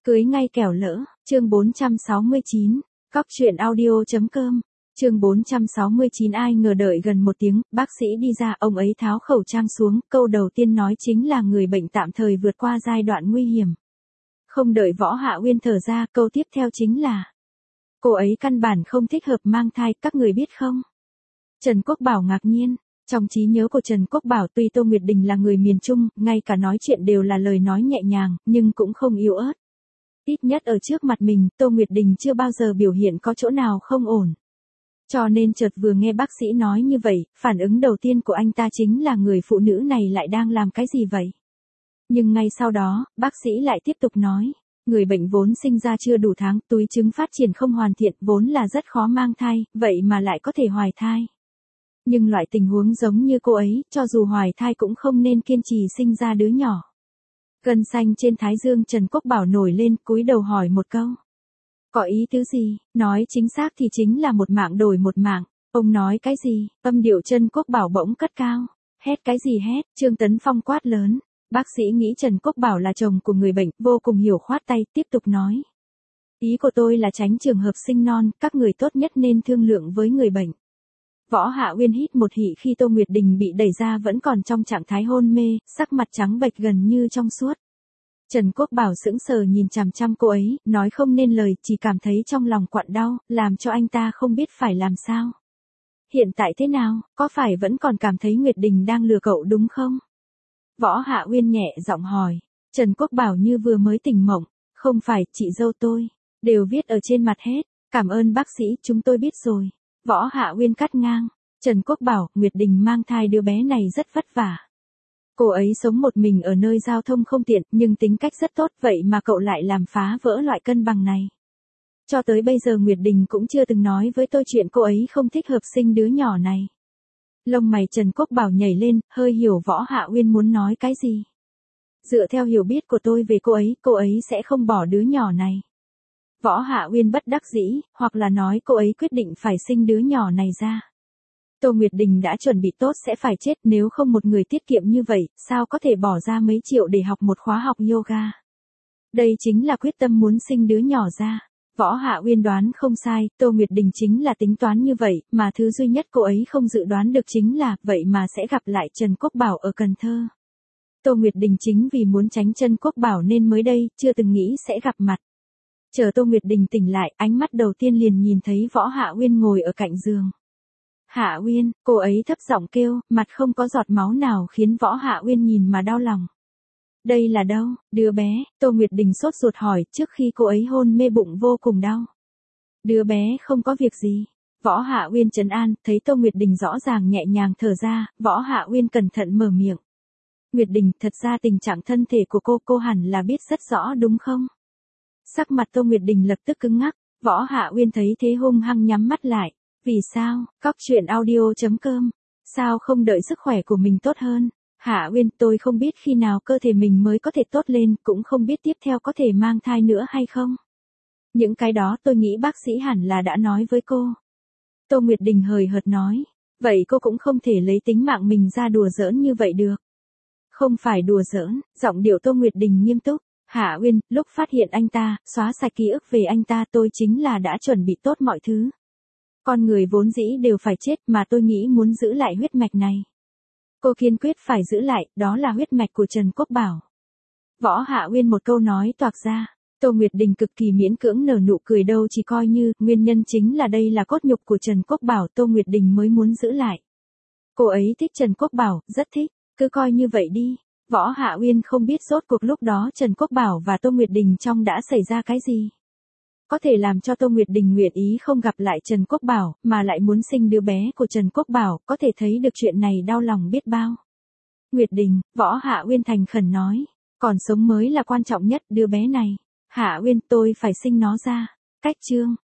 Cưới ngay kẻo lỡ, chương 469, cóc truyện audio.com, chương 469 ai ngờ đợi gần một tiếng, bác sĩ đi ra, ông ấy tháo khẩu trang xuống, câu đầu tiên nói chính là người bệnh tạm thời vượt qua giai đoạn nguy hiểm. Không đợi Võ Hạ Uyên thở ra, câu tiếp theo chính là cô ấy căn bản không thích hợp mang thai, các người biết không? Trần Quốc Bảo ngạc nhiên. Trong trí nhớ của Trần Quốc Bảo tuy Tô Nguyệt Đình là người miền Trung, ngay cả nói chuyện đều là lời nói nhẹ nhàng, nhưng cũng không yếu ớt. Ít nhất ở trước mặt mình, Tô Nguyệt Đình chưa bao giờ biểu hiện có chỗ nào không ổn. Cho nên chợt vừa nghe bác sĩ nói như vậy, phản ứng đầu tiên của anh ta chính là người phụ nữ này lại đang làm cái gì vậy? Nhưng ngay sau đó, bác sĩ lại tiếp tục nói, người bệnh vốn sinh ra chưa đủ tháng, túi trứng phát triển không hoàn thiện, vốn là rất khó mang thai, vậy mà lại có thể hoài thai. Nhưng loại tình huống giống như cô ấy, cho dù hoài thai cũng không nên kiên trì sinh ra đứa nhỏ. Gân xanh trên thái dương Trần Quốc Bảo nổi lên, cúi đầu hỏi một câu. Có ý tứ gì? Nói chính xác thì chính là một mạng đổi một mạng. Ông nói cái gì? Âm điệu Trần Quốc Bảo bỗng cất cao. Hét cái gì hét? Trương Tấn Phong quát lớn. Bác sĩ nghĩ Trần Quốc Bảo là chồng của người bệnh, vô cùng hiểu, khoát tay, tiếp tục nói. Ý của tôi là tránh trường hợp sinh non, các người tốt nhất nên thương lượng với người bệnh. Võ Hạ Uyên hít một hị khi Tô Nguyệt Đình bị đẩy ra vẫn còn trong trạng thái hôn mê, sắc mặt trắng bệch gần như trong suốt. Trần Quốc Bảo sững sờ nhìn chằm chằm cô ấy, nói không nên lời, chỉ cảm thấy trong lòng quặn đau, làm cho anh ta không biết phải làm sao. Hiện tại thế nào, có phải vẫn còn cảm thấy Nguyệt Đình đang lừa cậu đúng không? Võ Hạ Uyên nhẹ giọng hỏi. Trần Quốc Bảo như vừa mới tỉnh mộng, không phải, chị dâu tôi, đều viết ở trên mặt hết, cảm ơn bác sĩ, chúng tôi biết rồi. Võ Hạ Uyên cắt ngang. Trần Quốc Bảo, Nguyệt Đình mang thai đứa bé này rất vất vả. Cô ấy sống một mình ở nơi giao thông không tiện, nhưng tính cách rất tốt, vậy mà cậu lại làm phá vỡ loại cân bằng này. Cho tới bây giờ Nguyệt Đình cũng chưa từng nói với tôi chuyện cô ấy không thích hợp sinh đứa nhỏ này. Lông mày Trần Quốc Bảo nhảy lên, hơi hiểu Võ Hạ Uyên muốn nói cái gì. Dựa theo hiểu biết của tôi về cô ấy sẽ không bỏ đứa nhỏ này. Võ Hạ Uyên bất đắc dĩ, hoặc là nói cô ấy quyết định phải sinh đứa nhỏ này ra. Tô Nguyệt Đình đã chuẩn bị tốt sẽ phải chết, nếu không một người tiết kiệm như vậy, sao có thể bỏ ra mấy triệu để học một khóa học yoga. Đây chính là quyết tâm muốn sinh đứa nhỏ ra. Võ Hạ Uyên đoán không sai, Tô Nguyệt Đình chính là tính toán như vậy, mà thứ duy nhất cô ấy không dự đoán được chính là, vậy mà sẽ gặp lại Trần Quốc Bảo ở Cần Thơ. Tô Nguyệt Đình chính vì muốn tránh Trần Quốc Bảo nên mới đây, chưa từng nghĩ sẽ gặp mặt. Chờ Tô Nguyệt Đình tỉnh lại, ánh mắt đầu tiên liền nhìn thấy Võ Hạ Uyên ngồi ở cạnh giường. Hạ Uyên, cô ấy thấp giọng kêu, mặt không có giọt máu nào khiến Võ Hạ Uyên nhìn mà đau lòng. Đây là đâu, đứa bé? Tô Nguyệt Đình sốt ruột hỏi, trước khi cô ấy hôn mê bụng vô cùng đau. Đứa bé không có việc gì. Võ Hạ Uyên trấn an, thấy Tô Nguyệt Đình rõ ràng nhẹ nhàng thở ra, Võ Hạ Uyên cẩn thận mở miệng. Nguyệt Đình, thật ra tình trạng thân thể của cô hẳn là biết rất rõ đúng không? Sắc mặt Tô Nguyệt Đình lập tức cứng ngắc, Võ Hạ Uyên thấy thế hung hăng nhắm mắt lại. Vì sao? Cóc truyện audio.com. Sao không đợi sức khỏe của mình tốt hơn? Hạ Uyên, tôi không biết khi nào cơ thể mình mới có thể tốt lên, cũng không biết tiếp theo có thể mang thai nữa hay không. Những cái đó tôi nghĩ bác sĩ hẳn là đã nói với cô. Tô Nguyệt Đình hời hợt nói. Vậy cô cũng không thể lấy tính mạng mình ra đùa giỡn như vậy được. Không phải đùa giỡn, giọng điệu Tô Nguyệt Đình nghiêm túc. Hạ Uyên, lúc phát hiện anh ta, xóa sạch ký ức về anh ta, tôi chính là đã chuẩn bị tốt mọi thứ. Con người vốn dĩ đều phải chết, mà tôi nghĩ muốn giữ lại huyết mạch này. Cô kiên quyết phải giữ lại, đó là huyết mạch của Trần Quốc Bảo. Võ Hạ Uyên một câu nói toạc ra. Tô Nguyệt Đình cực kỳ miễn cưỡng nở nụ cười, đâu chỉ coi như, nguyên nhân chính là đây là cốt nhục của Trần Quốc Bảo, Tô Nguyệt Đình mới muốn giữ lại. Cô ấy thích Trần Quốc Bảo, rất thích, cứ coi như vậy đi. Võ Hạ Uyên không biết rốt cuộc lúc đó Trần Quốc Bảo và Tô Nguyệt Đình trong đã xảy ra cái gì. Có thể làm cho Tô Nguyệt Đình nguyện ý không gặp lại Trần Quốc Bảo, mà lại muốn sinh đứa bé của Trần Quốc Bảo, có thể thấy được chuyện này đau lòng biết bao. Nguyệt Đình, Võ Hạ Uyên thành khẩn nói, còn sống mới là quan trọng nhất, đứa bé này. Hạ Uyên, tôi phải sinh nó ra. Cách chương.